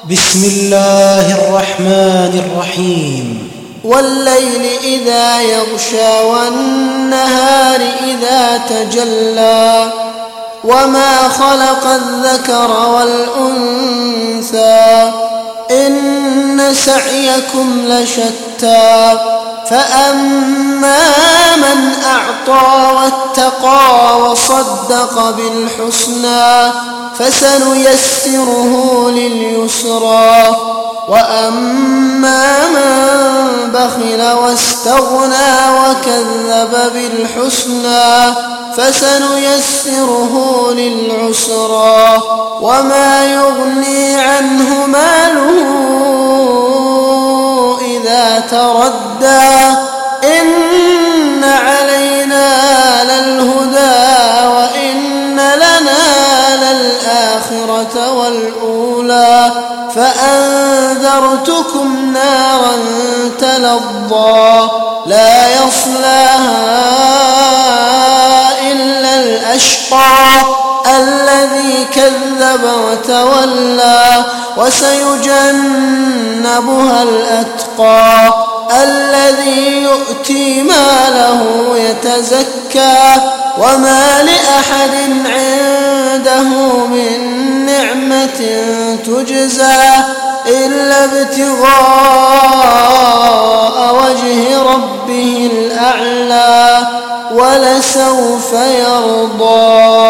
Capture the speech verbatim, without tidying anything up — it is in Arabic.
بسم الله الرحمن الرحيم. والليل إذا يغشى والنهار إذا تجلى وما خلق الذكر والأنثى إن سعيكم لشتى فأما من أعطى واتقى وصدق بالحسنى فسنيسره لليسرى وأما من بخل واستغنى وكذب بالحسنى فسنيسره للعسرى وما يغني عنه ماله إذا تردى إن علينا للهدى وإن لنا للآخرة والأولى فأنذرتكم نارا تلظى لا يصلاها إلا الأشقى الذي كذب وتولى وسيجنبها الأتقى الذي يؤتي ماله يتزكى وما لأحد عنده من نعمة تجزى إلا ابتغاء وجه ربه الأعلى ولسوف يرضى.